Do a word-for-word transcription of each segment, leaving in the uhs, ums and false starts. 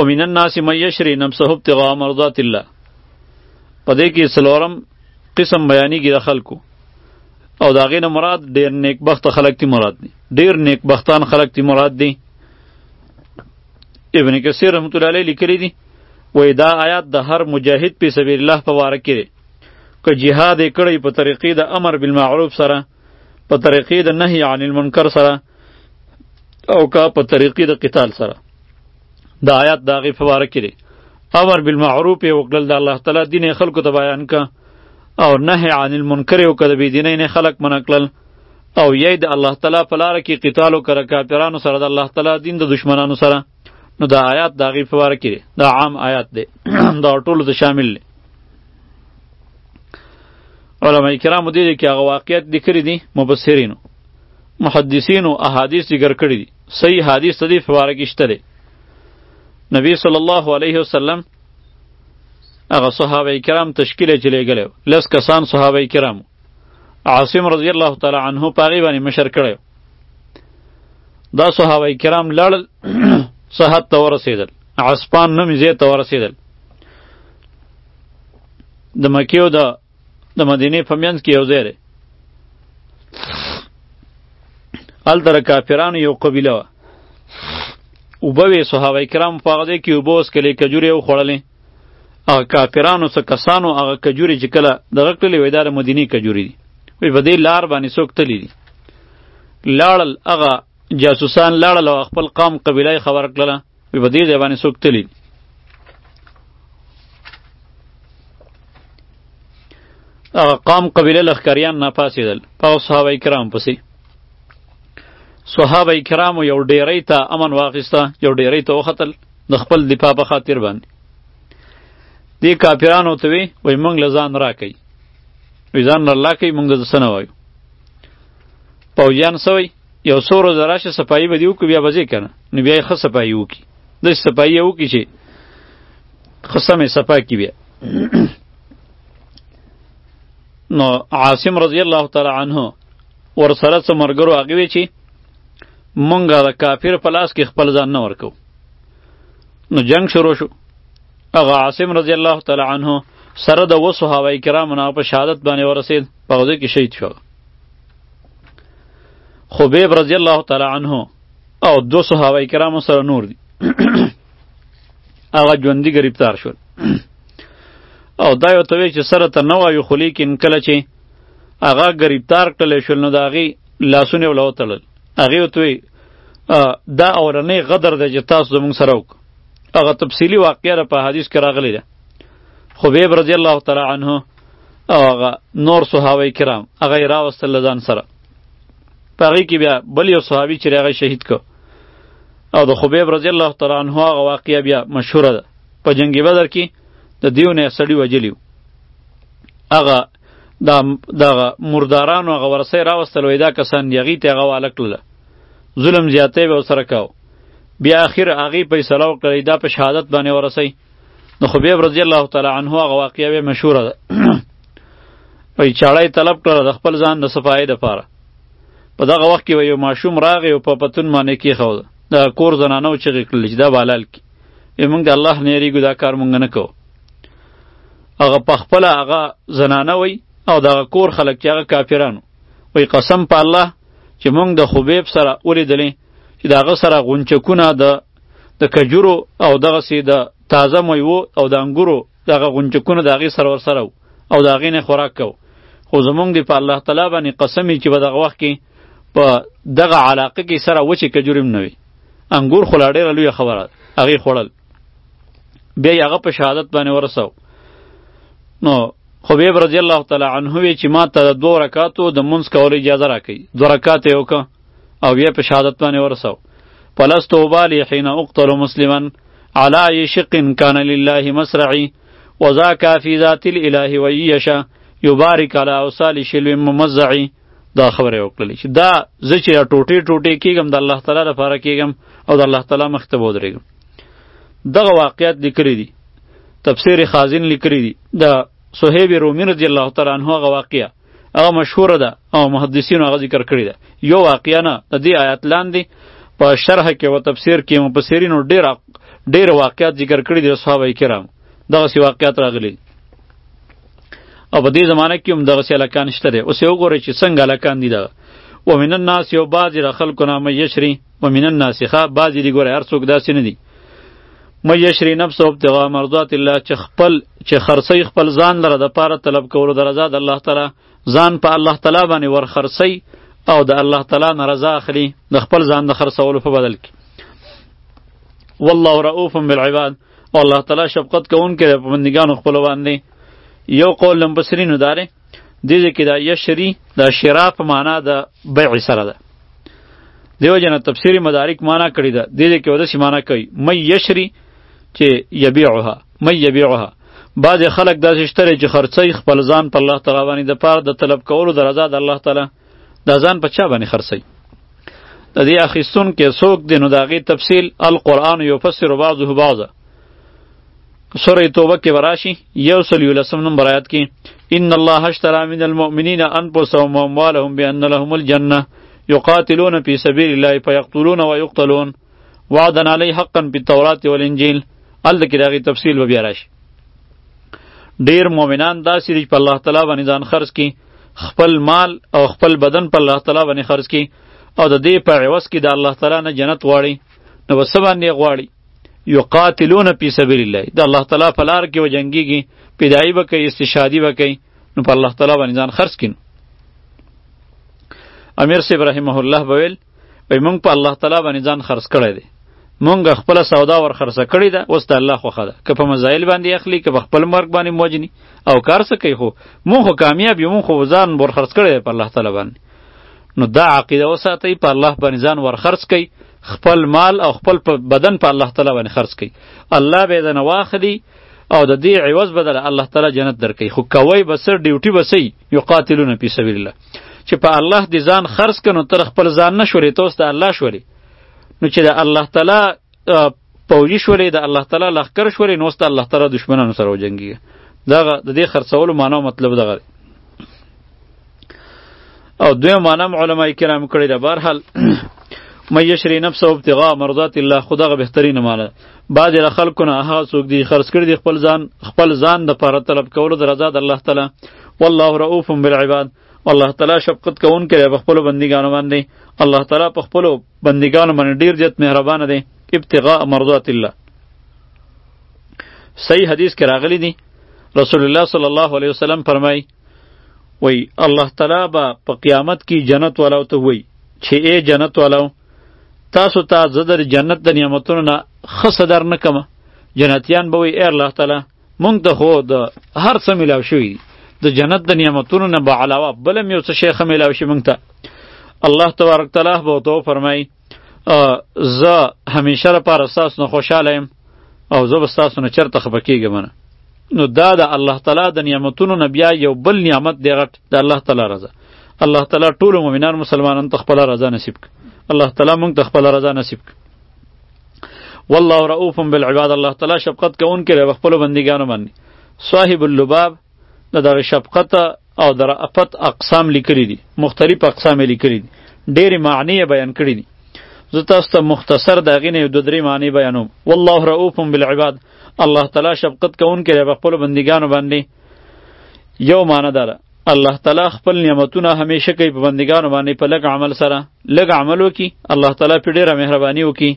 ومن الناس من یشری نفسه ابتغاء مرضات الله. په دې کې څلورم قسم بیانېږي د خلکو او د هغې نه مراد ډېر نیکبخته خلک دي مراد دي ډېر نیکبختان خلک دي مراد دي. ابن کثیر رحمت الله علیه لیکلی دي وایي دا آیات د هر مجاهد په سبیل الله په باره کې دی. که جهاد یې کړی په طریقې د امر بالمعروف سره، په طریقې د نهي عن المنکر سره، او که په طریقې د قتال سره، دا آیات د هغې په باره کې دی. امر بالمعروف یې وکړل د الله تعالی دین یې خلکو ته بیان که، او نهي عن المنکر یې وکړه د بېدینۍ نه خلک منع کړل، او یې د الله تعالی په لاره کې قتال وکړه کافرانو سره د الله تعالی دین د دشمنانو سره. نو دا آیات د هغې په باره کې دی. دا عام آیات دی دا ټولو ته شامل دی. علماء کرامو دې کې هغه واقعیت لیکلي دي، مبصرینو محدثینو احادیث ذکر کړي دي. صحیح حدیث د دې په باره کې شته دی. نبی صلی الله علیه وسلم هغه صحابه کرام تشکیل یې چې لېږلی و، لس کسان صحابه کرامو. عاصم رضی الله تعالی عنه په هغې باندې مشر کړی و. دا صحابه کرام لاړل صحت ته ورسېدل، عسپان نومې ځای ته ورسېدل. د مکې او د د مدینې په منځ کې یو ځای دی. هلته د کافرانو یو قبیله وه، اوبه وې. صحابه کرامو په هغه ځای کې اوبه وڅښلې، کجورې یې وخوړلې. هغه کافرانو څه کسانو هغه کجورې چې کله دغه کړلې وایي دا د مدینې کجورې دي. وایي په دې لار باندې څوک تللی دي. لاړل هغه جاسوسان لاړل او خپل قام قبیله یې خبر کړله، وایي په دې ځای باندې څوک تللی دي. هغه قام قبیله لښکریان ناپاڅېدل په هغه صحابه کرام پسې. صحابه کرامو یو ډیرۍ ته امن واخیسته، یو ډیرۍ ته وختل د خپل دفاع په خاطر باندې. دې کافرانو ته وی وایي موږ له ځان راکئ، وایي ځان نه راکئ، موږ د څه نه وایو. پوځیان څه وایي یو څو ورځې راشه صفایي به دې وکړو بیا به ځې که نه، نو بیا یې ښه صفایي وکړي، داسې صفایي یې وکړي چې ښه سمې صفا کړي بیا. نو عاصم رضی الله تعالی عنه ورسره څه ملګرو هغې وی چې مونږ د کافر په لاس کې خپل ځان نه ورکو. نو جنگ شروع شو. هغه عاصم رضی الله تعالی عنه سره د اووه صحابه کرامو نه په شهادت باندې ورسېد، په هغه ځای کې شهید شو. خبیب رضی الله تعالی عنه او دو صحابه کرامو سره نور دي هغه ژوندي گرفتار شول. او دا یو ته وی چې سره ته نه وایو، خو لیکن کله چې هغه گرفتار کړلی شول نو د هغې لاسونه یې ورله وتړل. هغې ورته وی دا اورنی غدر دی چې تاسو زموږ سره وکړو. هغه تفصیلي واقعه ده په حدیث کې راغلی ده. خبیب رضی الله تعالی عنه او هغه نور صحابه کرام هغه یې راوستل له ځان سره. په هغې کې بیا بل یو صحابي چې هغه شهید کړ. او د خبیب رضی الله تعالی عنه هغه واقعه بیا مشهوره ده. په جنګ بدر کې د دیو نه سړي وجلی و. هغه دا دغه مردارانو هغه ورسۍ راوستل، وایي دا کسان دي. هغې ته یې هغه واله کړله، ظلم زیاتی به ورسره کوو. بیا اخر هغې فیصله وکړله دا په شهادت باندې ورسئ. نو خبیب رضی الله تعالی عنه هغه واقعه بیا مشهوره ده. وایي چاړه یې طلب کړله د خپل ځان د صفایۍ دپاره. په دغه وخت کې یو ماشوم راغی او په پتون باندې کېښوده. د کور زنانو چغې کړلې چې دا به حلال کړي. وایي موږ د الله نه یېرېږو، دا کار موږ نه کوو. هغه پخپله هغه زنانه وی او دغه کور خلک چې هغه کافرانو وی قسم په الله چې مونږ د خبیب سره ولیدلې چې د هغه سره غونچکونه د د کجورو او دغسې د تازه میوو او د انګورو دغه غونچکونه د هغې سره ورسره و او د هغې نه خوراک کو. خو زمونږ دی په الله تعالی باندې قسم چې په دغه وخت کې په دغه علاقه کې سره وچې کجورې هم نه وي، انګور خو لا ډېره لویه خبره هغې خوړل. بیا یې هغه په شهادت باندې ورسو. نو خبیب رضی الله تعالی عنه وی چې ما ته د دوه رکاتو د منځ کولو اجازه راکړي. دوه رکات یې وکړه او بیا په شهادت باندې ورسو. فلست ابالي حين اقتل مسلما على اي شق كان لله مسرعي وذاك في ذات الاله ويشا يبارك على اوصال شلو ممزعي. دا خبره وکړلې چې دا زه چې ټوټې ټوټې کېږم د الله تعالی لپاره کېږم او د الله تعالی مخ ته به ودرېږم. دغه واقعیت لیکلي دي، تفسیر خازن لیکلی دی. د صهیب رومی رضی الله تعالی عنه هغه واقعه هغه مشهوره ده او محدثینو هغه ذکر کړی ده. یو واقعه نه د دې آیات لاندې په شرح کې او تفسیر کې مفسرینو ډېر ډېر واقعات ذکر کړي دي صحابه کرام دغسې واقعات راغلي او په دې زمانه کې هم دغسې هلکان شته دی. اوس یې وګورئ چې څنګه هلکان دي دغه ومن الناس یو بعضې له خلکو نه من یشري ومن الناس ښه بعضې دي ګورئ هر څوک داسې نه دي من یشري نفسه ابتغاء مرضات الله چې خپل چې خرڅوي خپل ځان لره دپاره طلب کولو د رضا د الله تعالی ځان په الله تعالی باندې ور خرڅوي او د الله تعالی نه رضا اخلي د خپل ځان د خرڅولو په بدل کې. والله رؤوف بالعباد او الله تعالی شفقت کوونکی دی په بندګانو خپلو باندې. یو قول د مفسرینو دا دی دې ځای کې دا یشري دا شرا په معنا د بیع سره ده دیو جنه تفسیری مدارک معنا کړی ده دې ځای کې وداسې معنا کوي من یشري چې یبیعها من یبیعها بعض خلک داسې شته چې خرڅوي خپل ځان په الله تعالی باندې دپاره د طلب کولو د رضا د الله تعالی دا ځان په چا باندې خرڅوي د دې اخیستونکی څوک دی نو د هغې تفصیل القرآن یفسر بعضه بعضا سوره توبه کې براشي یو سل یولسم نمبر آیات کې ان الله اشترى من المؤمنین انفسهم واموالهم بان لهم الجنه یقاتلون فی سبیل الله فیقتلون ویقتلون وعدا علیه حقا فی التورات والانجیل هلته کې د هغې تفصیل به بیا راشي. ډېر مؤمنان داسې دي په الله تعالی باندې ځان خرڅ کړي خپل مال او خپل بدن په الله تعالی باندې خرڅ کړي او د دې په عوض کې د الله تعالی نه جنت غواړي نو به څه باندې غواړي یقاتلون فی سبیل الله د الله تعالی په لار کې وجنګیږي فدایي به کوي استشهادي به کوي نو په الله تعالی باندې ځان خرڅ کړي. امیر صاحب رحمه الله به ویل وایي موږ په الله تعالی باندې ځان خرڅ کړی دی مونږ خپله سودا ور خرڅه کړې ده اوس د الله خوښه ده که په مزایل باندې اخلي که په خپل مرګ باندې موجني او کار څه کوي خو مونږ خو کامیاب یو مونږ خو ځان ور خرڅ کړی دی په الله تعالی باندې. نو دا عقیده وساتئ په الله باندې ځان ور خرڅ کوي خپل مال او خپل بدن په الله تعالی باندې خرڅ کوي الله به یې دنه واخلي او د دې عوض بدله الله تعالی جنت درکوي خو کوئ به څه ډیوټي به څه یقاتلون فی سبیل الله چې په الله دې ځان خرڅ کړه نو تر خپل ځان نه شولې ته اوس د الله شولې نو چې د الله تعالی پوجي شولې د الله تعالی لښکر شولې نو اوس د الله تعالی دشمنانو سره وجنګېږه دغه د دې خرڅولو معنا او مطلب دغه او دویم معنا علماء کرام کړی ده. بهرحال من یشری نفسه ابتغاء مرضات الله خو دغه بهترینه معنا بعضې له خلکو نه هغه څوک دي خرڅ کړي دي خپل ځان خپل ځان دپاره طلب کولو د رضا د الله تعالی. والله رؤوف بالعباد الله تعالی شفقت کوونکی دی په خپلو بندګانو باندې الله تعالی په خپلو بندګانو باندې ډېر زیات مهربانه دی. ابتغاء مرضات الله صحیح حدیث کې راغلی دی رسول الله صلی الله علیه وسلم فرمای وی الله تعالی به په قیامت کې جنت والاو ته وی چې ای جنت والاو تاسو ته زه در جنت د نعمتونو نه ښه څه در نه کمه جنتیان به وی ای الله تعالی مونږ ته خو د هر څه میلاو شوي دي د جنت د نعمتونو نه به علاوه بل هم یو څه شی ښه میلاو شي مونږ ته الله تبارک تعالی به ورته وفرمایي زه همیشه لپاره ستاسو نه خوشحاله یم او زه به ستاسو نه چېرته خفه کېږم نه. نو دا د الله تعالی د نعمتونو نه بیا یو بل نعمت دی غټ د الله تعالی رضا. الله تعالی ټولو مؤمنان مسلمانانو ته خپله رضا نصیب کړي الله تعالی موږ ته خپله رضا نصیب کړي. والله رؤوف بالعباد الله تعالی شفقت کوونکی دی په خپلو بندګانو باندې. صاحب اللباب د دغه شفقت او د رأفت اقسام لیکلي دي مختلف اقسام یې لیکلي دي ډېرې معنی یې بیان کړي دي زه تاسو ته مختصر د هغې نه یو دوه درې معنی بیانوم. والله رؤوف بالعباد الله تعالی شفقت کوونکی دی په خپلو بندګانو باندې. یو معنی دا ده الله تعالی خپل نعمتونه همیشه کوي په بندګانو باندې په لږ عمل سره لږ عمل وکړي الله تعالی پرې ډېره مهرباني وکړي.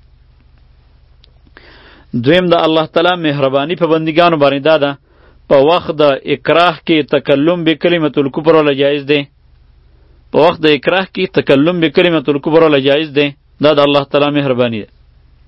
دویم د الله تعالی مهرباني په بندګانو باندې دا ده په وخت د اکراه کې تکلم به کلمة الکفر ولا جایز دی په وخت د اکراه کې تکلم به کلمة الکفر ولا جایز دی دا د الله تعالی مهرباني ده.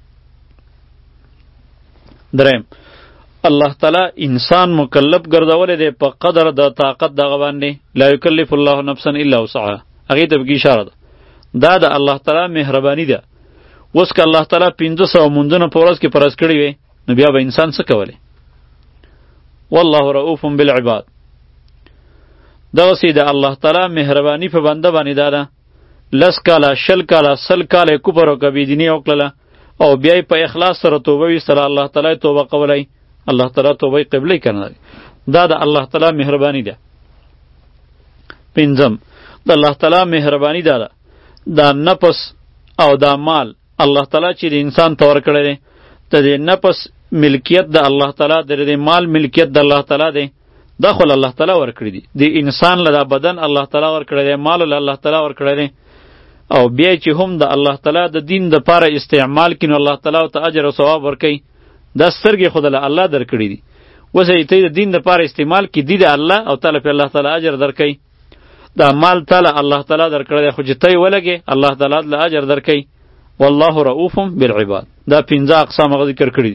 دریم الله تعالی انسان مکلف ګرځولی دی په قدر د طاقت دغه باندې لا یکلف الله نفسا الا وسعها هغې ته پکې اشاره ده دا د الله تعالی مهرباني ده. اوس که الله تعالی پنځه سوه مونځونه په ورځ کې فرض کړي وي نو بیا به انسان څه کولی. والله رؤوف بالعباد دغسې د الله تعالی مهرباني په بنده باندې دا ده لس کاله شل کاله سل کاله کفر وکړه بېدیني وکړله او بیا په اخلاص سره توبه ویستله الله تعالی توبه قبلی الله تعالی توبه قبلی کنه دا د الله تعالی مهرباني ده. پنځم د الله تعالی مهرباني دا ده دا نفس او دا مال الله تعالی چې د انسان ته ورکړی دی د دې نفس ملکیت د الله تعالی د دې مال ملکیت د الله تعالی دی دا خو الله تعالی ورکړي دي د انسان له دا بدن الله تعالی ورکړي دی مال له الله تعالی ورکړي دی او بیا چې هم د الله تعالی د دین د پاره استعمال کینو الله تعالی ته اجر او ثواب ورکړي دا سترګې خود له الله درکړي دي وسه ته د دین د پاره استعمال کی دی د الله او تعالی په الله تعالی اجر درکړي دا مال تعالی الله تعالی درکړي خو چې ته ولګي الله تعالی له اجر درکړي والله رؤوف بالعباد دا پنځه اقسام غو ذکر کړی دي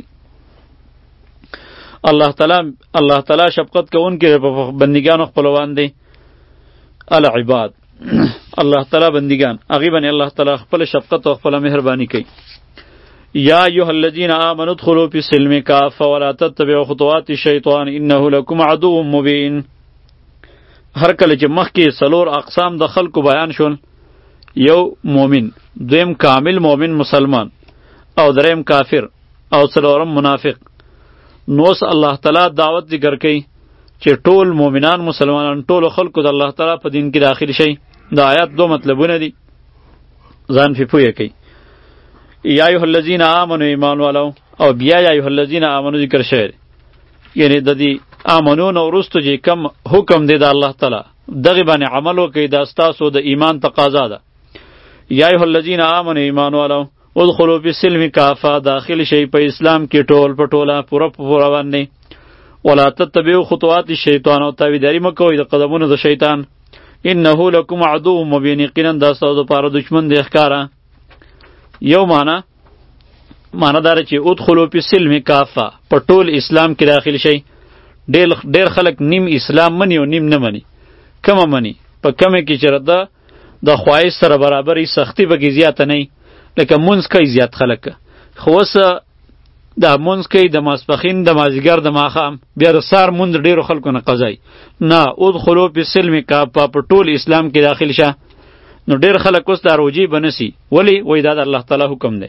الله تعالی الله تعالی شفقت کوونکی په بندگانو خپلوان دی العباد الله تعالی بندگان هغه باندې الله تعالی خپل شفقت او خپل مهرباني کوي یا ایها الذین آمنوا ادخلوا فی السلم کافه ولا تتبعوا خطوات الشیطان انه لکم عدو مبین هر کله چې مخکې څلور اقسام د خلکو بیان شول یو مؤمن دویم کامل مؤمن مسلمان او دریم کافر او څلورم منافق نوس الله تعالی دعوت ذکر کوي چې ټول مؤمنان مسلمانان ټول خلکو د الله تعالی په دین کې داخل شي د آیات دو مطلبونه دي ځان فی پوهه کوي یا ایها الذین آمنوا ایمان والو او بیا یا ایها الذین آمنوا ذکر شوی یعنی د دې آمنون او رستو چې کم حکم دی د الله تعالی دغه باندې عمل وکړي دا ستاسو د ایمان تقاضا ده یا ایها الذین آمنوا ایمان والو ادخلوا فی السلم کافه داخل شي په اسلام کې ټول په ټوله پوره پوره باندې ولا تتبعوا خطوات الشیطان او تابعداري مه کوئ د قدمونو د شیطان انه لکم عدو مبین یقینا دا ستاسو دپاره دشمن دی ښکاره یو معنی معنی داره چې ادخلوا فی السلم کافه په ټول اسلام کې داخل شي ډېر ډېر خلک نیم اسلام مني او نیم نه مني کمه مني په کمه کې چې ده د خواهش سره برابرې سختی پکې زیاته نه لکه مونځ کوي زیات خلک خو اوس دا مونځ کوي د ماسپښین د مازدیګر د ماښام بیا د سهار مونځ ډېرو خلکو نه قضایي نه ادخلوا فی السلم کافه په ټول اسلام کې داخل شه نو ډېر خلک اوس دا روجي به نسي ولې وایي دا د الله تعالی حکم دی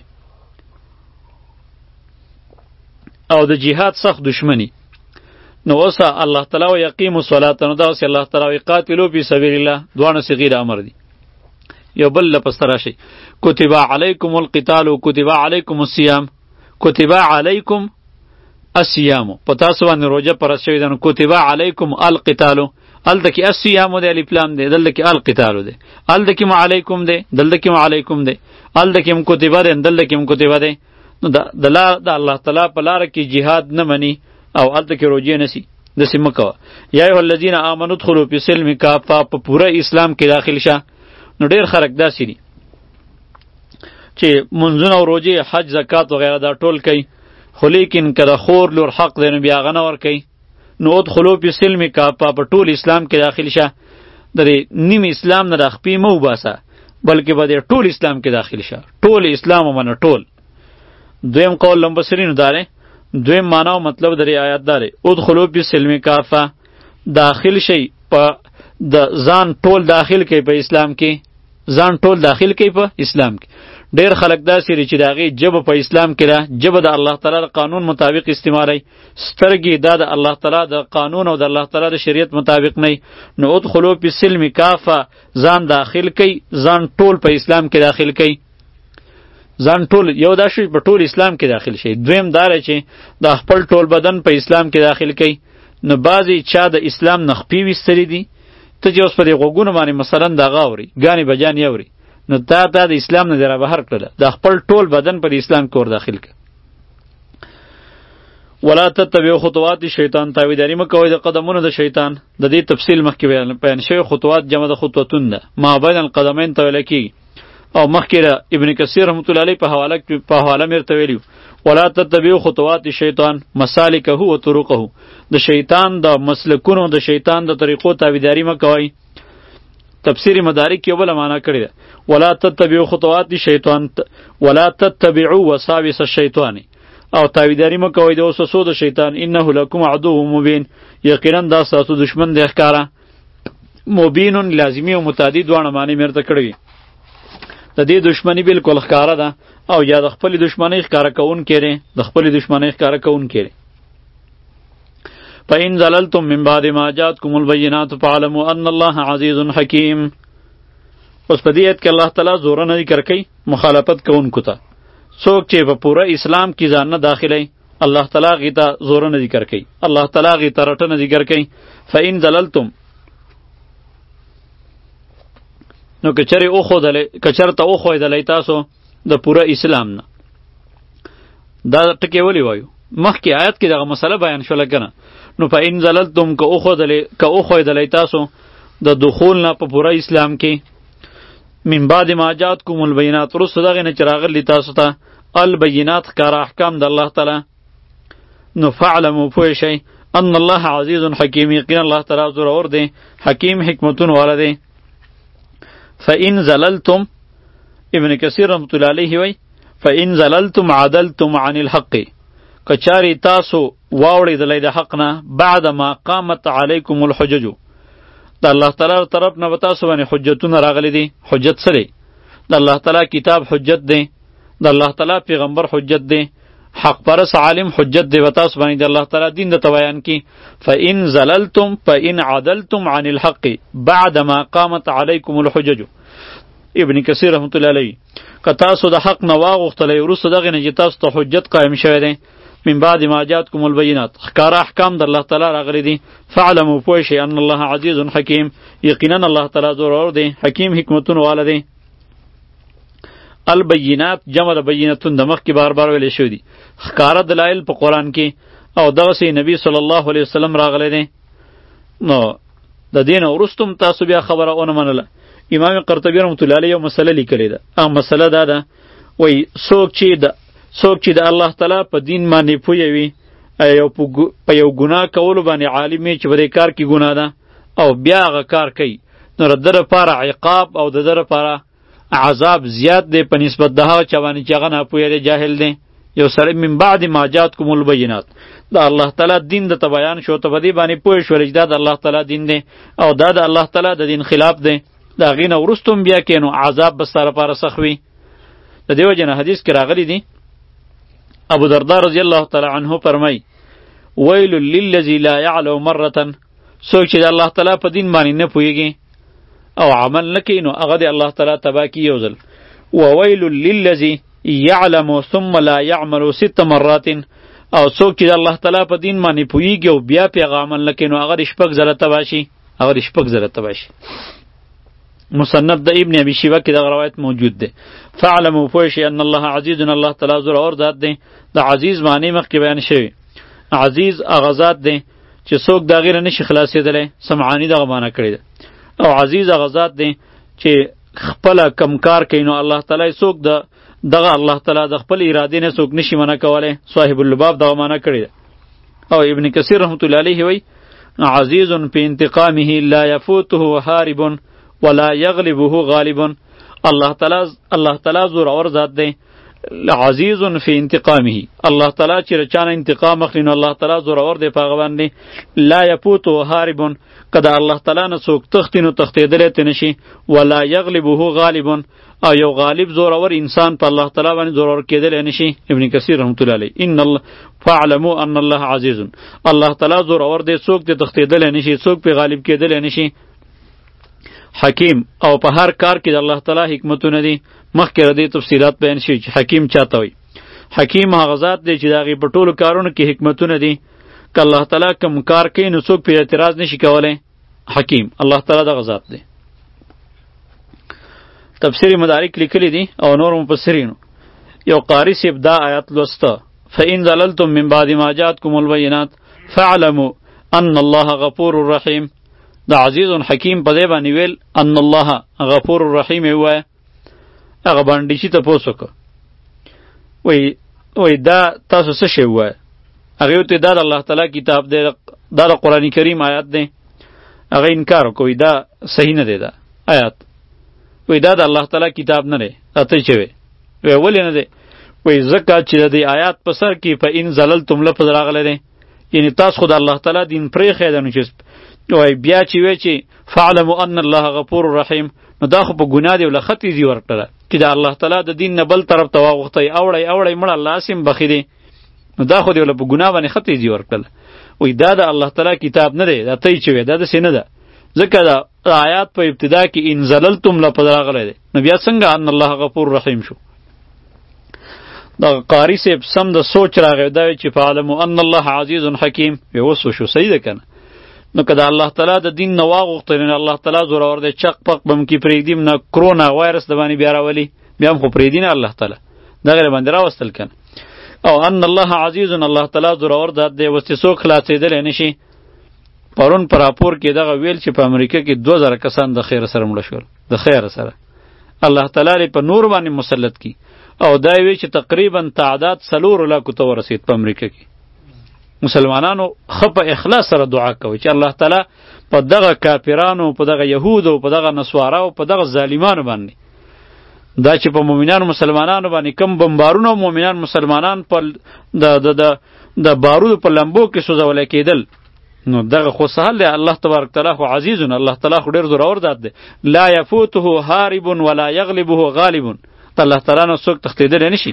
او د جهاد سخت دشمنی نو اوس الله تعالی و یقیم الصلاة نو دا اوس الله تعالی و قاتلوا فی سبیل الله دواړه صیغې د امر دي یو بل لپس راشي کتب علیکم القتال کتب علیکم الصیام کتب علیکم الصیام په تاسو باندې روزه پر شوی ده نو کتب علیکم القتال الته کې الصیام د الف لام دی دلته کې القتال دی الته کې علیکم دی دلته کې علیکم دی الته کې کتب دی دلته کې کتب دی نو د د الله تعالی په لار کې jihad نه مني او الته کې روزه نسی د سیمه کوه یا ایه الذین آمنوا ادخلوا فی السلم کافه په پوره اسلام کې داخل شه نو ډیر خلک داسې دي چې منځونه او روزې حج زکات وغیره دا ټول کوي خو لیکن که د خور لور حق دی نو بیا هغه نه ورکوي نو ادخلوا فی السلم کافه په ټول اسلام کې داخل شه د نیم اسلام نه د خپې مه وباسه بلکې به د ټول اسلام کې داخل شه ټول اسلام ومنه ټول دویم قول لمبصرینو داره دویم معنا او مطلب د آیات داره ادخلوا فی السلم کافه داخل شي په د ځان ټول داخل کوي په اسلام کې ځان ټول داخل کوي په اسلام کې ډیر خلک داسې دي چې د هغې ژبه په اسلام کې ده ژبه د الله تعالی د قانون مطابق استعمالوي سترګې دا د الله تعالی د قانون او د الله تعالی د شریعت مطابق نه نو ادخلوا فی السلم کافه ځان داخل کوي ځان ټول په اسلام کې داخل کوي ځان ټول یو دا شی په ټول اسلام کې داخل شي دویم دا چې د خپل ټول بدن په اسلام کې داخل کوي نو بعضې چا د اسلام نه خپې ویستلي دي ته چې اوس په دې غوږونو باندې مثلا دغه اوري ګانې بجانې اوري نو تا تا د اسلام نه دی رابهر کړله د خپل ټول بدن پر اسلام کې ور داخل کړه ولا تتبعوا خطوات شیطان تابعداري مه کوئ د قدمونو د شیطان د دې تفصیل مخکې بیان شوی خطوات جمع د خطوتون ده ما بین القدمین ته ویل کېږي او مخکې ابن کثیر رحمت الله علیه په حواله په حواله مې ورته ویلي ولا تتبعوا خطوات الشیطان مسالکه و طرقه د شیطان د مسلکونو د شیطان د طریقو تابعداري مه کوئ تفسیر مدارک یو بل معنا کړی ده ولا تتبعوا خطوات الشیطان ولا تتبعوا وساوس الشیطان او تابعداري مه کوئ د وسوسو د شیطان انه لکم عدو مبین یقینا دا ستاسو دشمن دی ښکاره مبین لازمی او متعدی دواړه معنی مې ورته کړی د دې دشمنی بالکل ښکاره ده او یا د خپل دشمنی ښکاره کوون کړي د خپل دشمنی ښکاره کوون کړي فإن زللتم من بعد ما جاءتكم البينات فاعلموا أن الله عزيز حكيم اوس په دې آیت کې الله تعالی زوره نه ذکر کوي مخالفت کوونکو ته څوک چې په پوره اسلام کې ځان نه داخلی الله تعالی غي ته زور نه ذکر کوي الله تعالی غي ته رټه نه ذکر کوي فإن زللتم نو کچره او خو دله کچرته او خو دله تاسو د پوره اسلام نه دا ټکی ولی وایو مخکې آیت کې دغه مسله بیان شوله کنه نو فإن زللتم که او خو دله که او خو دله تاسو د دخول نه په پوره اسلام کې من بعد ما جاءتكم البينات رسو دغه نه چراغلی تاسو ته البینات کار احکام د الله تعالی نو فعلموا پوه شئ ان الله عزیز حکیم یقینا الله تعالی زور اور دی حکیم حکمتون والا دی فإن زللتم ابن کثیر رحمت الله علیه وی فإن زللتم عدلتم عن الحق کچاری تاسو واوړی دلی د حق نه بعد ما قامت علیکم الحجج د الله تعالی طرف نه به تاسو باندې حجتونه راغلی دي حجت څه دی د الله تعالی کتاب حجت دی د الله تعالی پیغمبر حجت دی حق پرس عالم حجت دی و تاسو باندې د الله تعالی دین د تویان کی فإن زللتم فإن عدلتم عن الحق بعد ما قامت علیکم الحجج ابن کثیر رحمت الله علیه که تاسو د حق نه واغوښتلی وروسته دغې نه چې تاسو ته حجت قایم شوی دی من بعد ما جاءتكم البينات ښکاره احکام د الله تعالی راغلی دي فاعلموا پوه شئ ان الله عزیز حکیم یقینا الله تعالی زورور دی حکیم حکمتونه والا دی البینات جمع د بینتون د مخکې بار بار ویلی شوي دي ښکاره دلایل په قرآن کې او دغسې نبی صلی الله علیه وسلم راغلی دی نو د دې نه وروسته هم تاسو بیا خبره ونه منله امام قرطبي رحمت الله علیه یو مسله لیکلې ده هغه مسله دا ده وایي څوک چې د څوک چې د الله تعالی په دین باندې پوه وي یو په یو ګناه کولو باندې عالم وي چې په دې کار کې ګناه ده او بیا هغه کار کوي نو د ده لپاره عقاب او د ده لپاره عذاب زیات دی په نسبت د هغه چا باندې چې هغه ناپوهه دی جاهل دی یو سړی من بعد ما جاءتکم البینات د الله تعالی دین د ته بیان شو ته په دې باندې پوه شولې چې دا د الله تعالی دین دی او دا د الله تعالی د دین خلاف دی د هغې نه وروسته هم بیا کې نو عذاب به ستا لپاره سخت وي د دې وجې نه حدیث کې راغلی دی ابو درداء رضی الله تعالی عنه فرمای ویل للذی لا یعلم مره څوک چې د الله تعالی په دین باندې نه پوهیږي او عمل نه کوي نو هغه د الله تعالی تباه کي یو ځل وویل للذی یعلم ثم لا یعمل ست مرات او څوک چې د الله تعالی په دین باندې پوهیږي او بیا پې هغه عمل نه کوي نو هغه د شپږ ځله تباه شي هغه د شپږ ځله تباه شي مصنف د ابن ابي شیبه کې دغه روایت موجود دی فاعلموا پوه شئ ان الله عزیز الله تعالی زور اور ذات دی د عزیز معنی مخکې بیان شوی عزیز هغه ذات دی چې څوک د هغې نه نشي خلاصېدلی سمعاني دغه معنی کړې ده او عزیز هغه ذات دی چې خپله کم کار کوي نو الله تعالی څوک د دغه الله تعالی د خپل ارادې نه څوک نشي منع کولی صاحب اللباب دغه معنی کړې ده او ابن کثیر رحمت الله علیه وی عزیز فی انتقامه لا یفوته هارب ولا یغلبه غالب الله تعالی الله تعالی زور اور ذات دی عزیز فی انتقامه الله تعالی چې رچانه انتقام اخلي نو الله تعالی زور اور دی په هغه باندې لا یفوته هارب کدا الله تعالی نه څوک تختی نو تختیدلی ته نشي ولا یغلبه غالب او یو غالب زور اور انسان په الله تعالی باندې زور اور کېدلی نشي ابن کثیر رحمت الله علیه ان الله فاعلموا ان الله عزیز الله تعالی زور اور دی څوک ته تختیدلی نشي څوک په غالب کېدلی نشي حکیم او په هر کار کې د الله تعالی حکمتونه دي مخکې ردی تفصیلات بیان شوي چې حکیم چاته وي حکیم هغه ذات دی چې د هغې په ټولو کارونو کې حکمتونه دي که الله تعالی کوم کار کوي نو څوک پرې اعتراض نشي کولی حکیم الله تعالی دغه ذات دی تفسیر مدارک لیکلی دي او نور مفسرینو یو قاری صاحب دا آیات لوسته فإن زللتم من بعد ما جاءتكم البینات فاعلموا ان الله غفور رحیم د عزیز حکیم په دې باندې ویل ان الله غفور رحیم وایه هغه باندې چې تپوس وکړه وایي وایي دا تاسو څه شی ووایه هغې ورته دا د الله تعالی کتاب دی دا د قرآن کریم آیات دی هغه انکار وکړه دا صحیح نه دی دا آیات وایي دا د الله تعالی کتاب نه دی دا ته چې وایې وایي ولې نه دی وایي ځکه چې د دې آیات په سر کې په ان زللتم لفظ راغلی دی یعنی تاسو خو د الله تعالی دین پرېښی دی نو چې وای بیا چې وی چې فعلموا ان الله غفور رحیم نو دا خو په ګناه دی ول خطی دی ورکړه چې د الله تعالی د دین نه بل طرف ته واغوختی اوړی اوړی مړ الله سیم بخی دی نو دا خو دی ول په ګناه باندې خطی دی ورکړه وای دا د الله تعالی کتاب نه دی دا ته چې وی دا د سینه ده ځکه دا آیات په ابتدا کې ان زللتم لپاره راغلی دی نو بیا څنګه ان الله غفور رحیم شو د قاری صاحب سم د سوچ راغی دا چې فعلم ان الله عزیز حکیم وسو شو صحیح ده کنه. نو که د الله تعالی د دین نه واغوښتل نه الله تعالی زورور دی چق پق بم کې پرېږدي نه کرونا وایرس د باندې بیا راولي بیا هم خو پرېږدي نه الله تعالی دغه باندې راوستل کنه. او ان الله عزیز الله تعالی زورور ذات دی وسې څوک خلاصېدلی نشي. پرون په راپور کې دغه ویل چې په امریکا کې دوه زره کسان د خیر سره مړه شول د خیر سره الله تعالی په نور باندې مسلط کی. او دا وی چې تقریبا تعداد څلور لاکو ته ورسید په امریکا کې. مسلمانانو خپ اخلاص سره دعا کوي چې الله تعالی په دغه کافرانو په دغه يهودو په دغه نسوارو په دغه ظالمانو باندې دا چې په مؤمنانو مسلمانانو باندې کم بمبارونو مؤمنان مسلمانان په د د د د بارود په لمبو کې سوځول کېدل نو دغه خو سهل دی. الله تبارک تعالی خو عزیز الله تعالی خو ډیر زورور ذات دی. لا یفوته هارب ولا یغلبه غالب. الله تعالی نو څوک تختیدل نشي.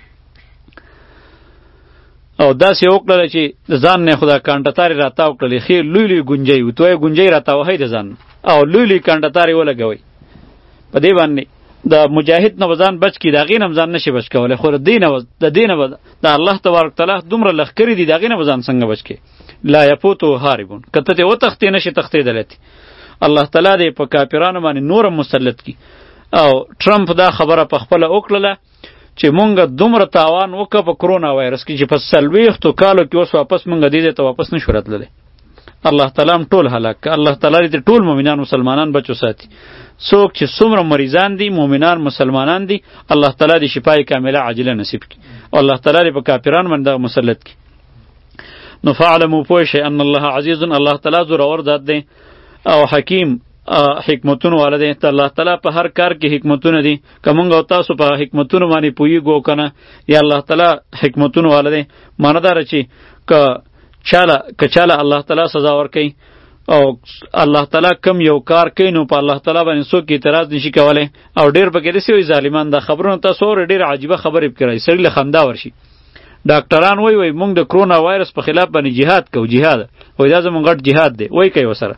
او داسې وکړل چې ځان نه خدا کانټاتاری راتاو کړلې خیر لوی لوی گنجی و توې گنجی راتاو هي د ځان او لوی لوی کانټاتاری ولګوي په دې باندې د مجاهد نه وزن بچ کی داغې نه ځان نشي بچ کولای خو د دینه د دینه د الله تبارک تعالی دومره لخرې دي داغې نه وزن څنګه بچ کی. لا یفوتو هاربون کته ته و تختې نشي تختې دلتی الله تعالی دې په کافرانو باندې نور مسلط کی. او ټرمپ دا خبره په خپل وکړه چې مونږ دومره تاوان وکړه په کرونا وایرس کې چې په څلوېښتو کالو کې اوس واپس مونږ دې ته واپس نشو راتللی. الله تعالی هم ټول هلاک کړه. الله تعالی دې ټول مؤمنان مسلمانان بچو ساتي. څوک چې څومره مریضان دي مؤمنان مسلمانان دي الله تعالی دې شفای کامله عاجله نصیب کړي او الله تعالی دې په کافرانو باندې مسلط کړي. نو فعلموا پوه شئ ان الله عزیز الله تعالی زورور ذات دی او حکیم حکمتونه والده ته الله تعالی په هر کار کې حکمتونه دي. کومنګ او تاسو په حکمتونه باندې پویګو کنه یا الله تعالی حکمتونه والده ماندار چې ک چاله ک چاله الله تعالی سزا ورکي او الله تعالی کم یو کار کوي نو په الله تعالی باندې څوک اعتراض نشي کولای. او ډیر پکې دي سوي ظالمان د خبرونو تاسو ډیر عجیبه خبرې کوي سړي له خندا ورشي. ډاکټران وای وای مونږ د کرونا وایرس په خلاف باندې jihad کوو jihad وای دا زمونږ غټ jihad دی وای کوي وسره.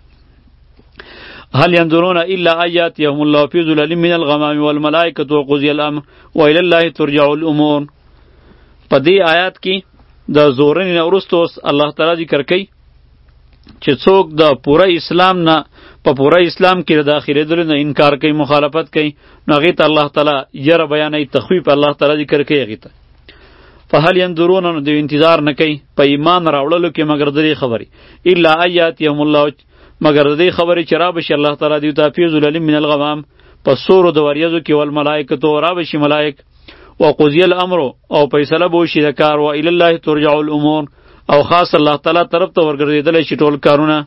هل ينظرون الا ايات يوم الله في ظلال من الغمام والملائكه وقضي الامر والى الله ترجع الامور. په دې آیات کې د زورن نه ورستوس الله تعالی ذکر کوي چې څوک د پوره اسلام نه په پوره اسلام کې داخله دل نه انکار کوي مخالفت کوي نو هغه ته الله تعالی یره بیانې تخویف الله تعالی ذکر کوي هغه ته. فهل ينظرون نو د انتظار نه کوي په ایمان راوړلو کې مگر د خبري الا ايات يوم الله مگر د دې خبرې چې را بشي الله تعالی دی ته فی ظلال من الغمام په سورو د وریځو کې ول ملائکه تو را بشي ملائک او قضی الامر او فیصله بو شي د کار و الی الله ترجع الامور او خاص الله تعالی طرف ته ورګرځیدل شي ټول کارونه.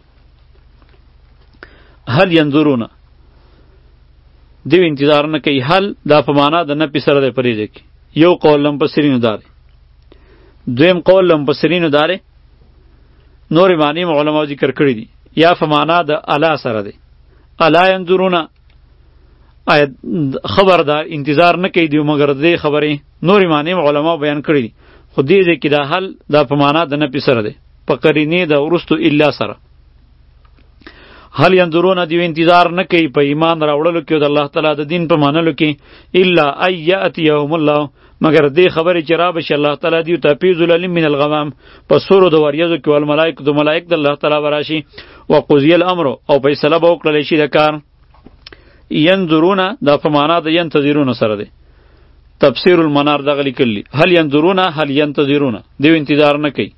هل ينظرون دی انتظار نه کوي هل دا په معنا د نه پسره د پریږي یو قول لم پسرینو دار دویم قول لم پسرینو دار نور معنی علماء ذکر کړی دي یا فمانا د الا سره دی الا ينظرون آیت خبردار انتظار نه کوي دی مگر دې خبرې نور معنی علماء بیان کړی دي خو دې دې کې دا حل دا فمانا د نه پسره دی په قرینه د ورستو الا سره. هل ينظرون دی انتظار نه کوي په ایمان راوړلو کې د الله تعالی د دین په مانلو کې الا ایات یوم الله مگر دې خبرې چې را بشي الله تعالی دی ته فی ظلال من الغمام په سورو د وریځو کې ول ملائکه د ملائک د الله تعالی وراشي وقضی الامر او فیصله به وکړل شي د کار. ينظرون دا په معنا د ينتظرون سره دی تفسیر المنار دغه لیکلی هل ينظرون هل ينتظرون دی انتظار نه کوي.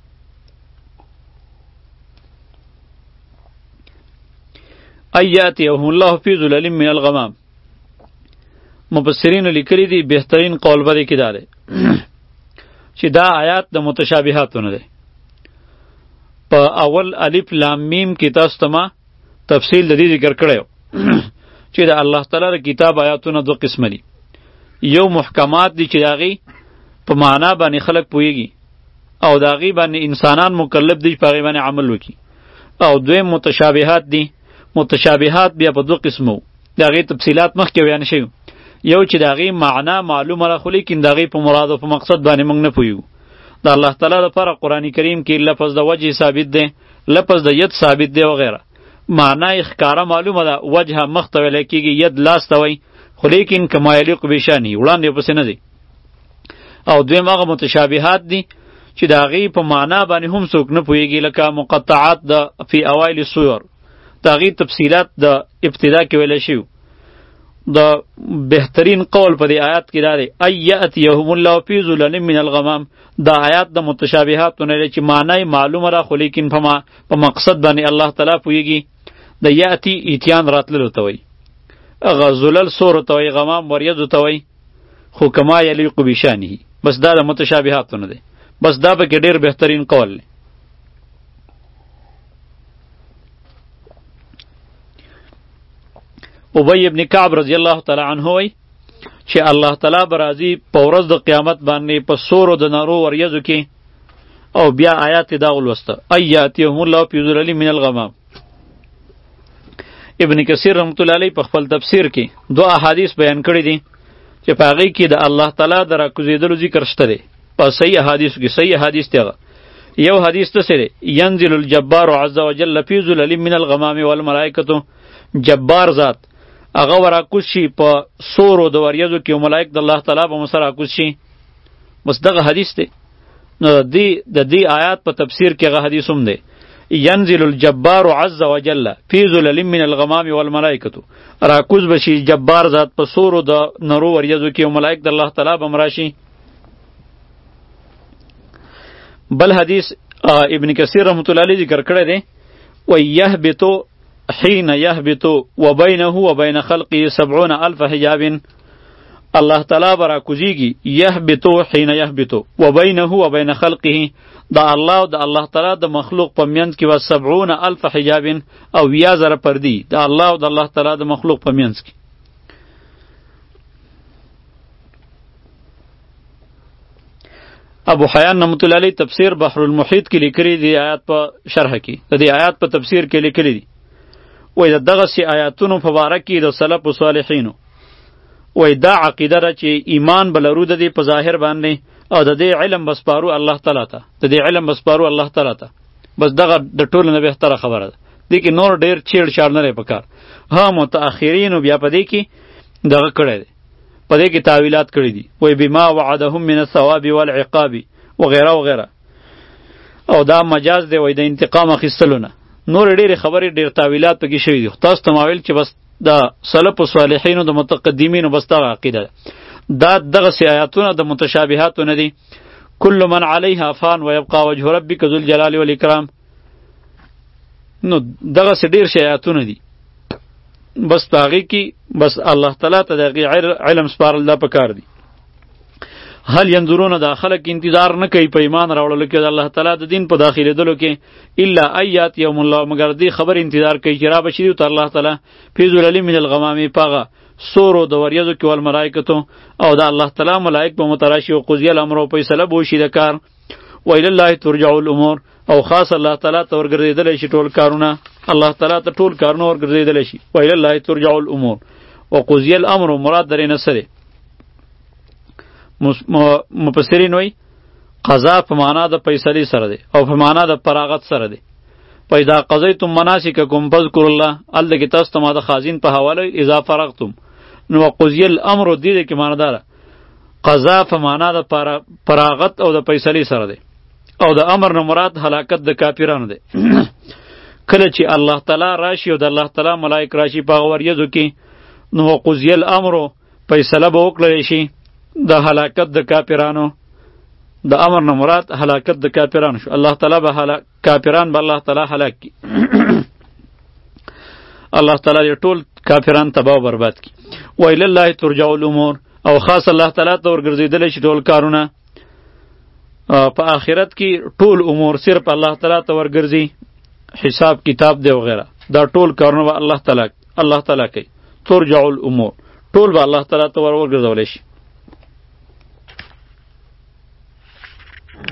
ایات یوم الله فی ظلال من الغمام مفسرین لیکلی دی بهترین قول بده کې داره چې دا آیات د متشابهاتونه ده. په اول الف لام میم کې تاسو ته ما تفصیل د دې ذکر کړو چې د الله تعالی کتاب آیاتونه دوه قسم دي. یو محکمات دي چې داغي په معنا باندې خلق پويږي او داغي باندې انسانان مکلف دي په باندې عمل وکي. او دویم متشابهات دي. متشابهات بیا په دوه قسمو داغي تفصیلات مخکې بیان شوی. یو چې داغي معنا معلومه را خو لیکن داغي په مراد او په مقصد باندې موږ نه پویو. د الله تعالی لپاره قرآن کریم کې لفظ د وجه ثابت دی لفظ د ید ثابت دی وغیره معنا ښکارا معلومه ده وجه مخ ته ویل کېږي ید لاس ته وایي خو لیکن کما یلیق بشانی وړاندې پسې نه دی. او دویم هغه متشابهات دي چې د هغې په معنا باندې هم څوک نه پوهېږي، لکه مقطعات د فی اوایل سور، د هغې تفصیلات د ابتدا کې ویلی شوي. د بهترین قول په دې آیات کې دا دی ای یأتیهم الله فی ظلل من الغمام. دا آیات د متشابهاتو نه دی چې معنی معلومه را، خو لیکن په مقصد باندې الله تعالی پوهېږي. د یأتی ایتیان راتللو ته وایي، هغه ظلل سورو ته وایي، غمام وریځو ته وایي، خو کما یلیق بشانه. بس دا د متشابهاتو نه دی، بس دا پکې ډېر بهترین قول دی. ابی ابن کعب رضی الله تعالی عنه وی چې الله تعالی به راځي په ورځ د قیامت باندې په سورو د نارو وریځو کې، او بیا آیات دا ولوسته ای یأتیهم الله فی ظلل من الغمام. ابن کثیر رحمت الله علیه په خپل تفسیر کې دو احادیث بیان کړي دي چې په هغې کې د الله تعالی د راکوزېدلو ذکر شته دی په صحیح احادیثو کې. صحیح حدیث دی هغه. یو حدیث ته سره ینزل الجبار عز وجل فی ظلل من الغمام والملائکة، جبار ذات هغه وراکوز شي په سورو د وریځو کې، او ملائک د الله تعالی به مسره راکوز شي. بس دغه حدیث دی. نو د دې د دې آیات په تفسیر کې هغه حدیث هم دی ینزل الجبار عز وجل فی ظلل من الغمام والملائکة، راکوز بشي جبار ذات په سورو د نرو وریځو کې، او ملائک د الله تعالی به مراشي. بل حدیث ابن کثیر رحمت الله علیه ذکر کړی دی و یهبطو حین یهبطو و بینه و بین خلقه سبعون الف حجاب. الله تعالی برا کوزیږي یهبطو حین یهبطو و بینه و بین خلقه، دا الله او د الله تعالی د مخلوق په منځ کې و سبعون الف حجاب، او ویا زره پردی دا الله او د الله تعالی د مخلوق په منځ کې. ابو حیان رحمت الله علیه تفسیر بحر المحیط کې لیکلي دی آیات په شرح کې، د دې آیات په تفسیر کې لیکلي دي وای دغه سی آیاتونو په باره کې د سلف صالحینو وای دا عقیده ده چې ایمان بلرو د دې په ظاهر باندې، او د دې علم بسپارو الله تعالی ته، د دې علم بسپارو الله تعالی ته. بس دغه د ټولو نه بهتره خبره ده. دې کې نور ډیر چیړ چاړ نه لري پکار. ها متأخرینو بیا په دې کې دغه کړی دی، په دې کې تعویلات کړي دي وای بما وعدهم من الثواب والعقاب وغیره وغیره، او دا مجاز دی وای د انتقام اخیستلو نه. نور ډېرې خبرې ډېر تعویلات پکې شوي دي. تاسو ته ما ویل چې بس د سلف صالحینو د متقدمینو بس دغه عقیده ده. دا دغسې آیاتونه د متشابهاتو نه دي. کل من علیها فان و یبقى وجه ربک ذو الجلال والاکرام. نو دغسې ډېر شي آیاتونه دي. بس په هغې کې بس الله تعالی ته د هغې علم سپارل دا پکار دي. هل ینظرون دا خلق انتظار نه کوي په ایمان راوړلو کې د الله تعالی د دین په داخلېدلو کې الا ایات یوم الله، مگر دې خبر انتظار کوي چې را بشي دوی ته الله تعالی فی ظلل من الغمام پاغه سورو د وریځو کې والملائکتو، او د الله تعالی ملائک به متراشي او قضیه الامر او فیصله به وشي د کار. و الی الله ترجع الامور، او خاص الله تعالی ته ورګرځېدلی شي ټول کارونه، الله تعالی ته ټول کارونه ورګرځېدلی شي. و الی الله ترجع الامور و قضیه الامر مراد درې نه سره. مفسرین وی قضا په معنا د فیصلې سره دی، او په معنا د فراغت سره دی. پیدا قضیتم مناسککم فذکروا الله، هلته کې تاسو ته ما د خازن په حواله اذا فرغتم. نو قضیه الامر دې دې کې معنا داره قضا په معنا د فراغت او د فیصلې سره دی، او د امر نه مراد هلاکت د کافرانو دی. کله چې الله تعالی راشي او د الله تعالی ملائک راشي په وریځو کې، نو قضیه الامر فیصله به وکړل شي د هلاکت د کافرانو. د امر نه مراد هلاکت د کافرانو شو. الله تعالی به هلاک کافران به الله تعالی هلاک کی. الله تعالی ټول کافران تباہ و برباد کی. و الی الله ترجع الامور، او خاص الله تعالی ته ورګرځیدل شي ټول کارونه. په آخرت کې ټول امور صرف الله تعالی ته ورګرځي، حساب کتاب دی وغیرہ، دا ټول کارونه به الله تعالی الله تعالی کوي. ترجع الامور ټول به الله تعالی ته ورګرځول شي.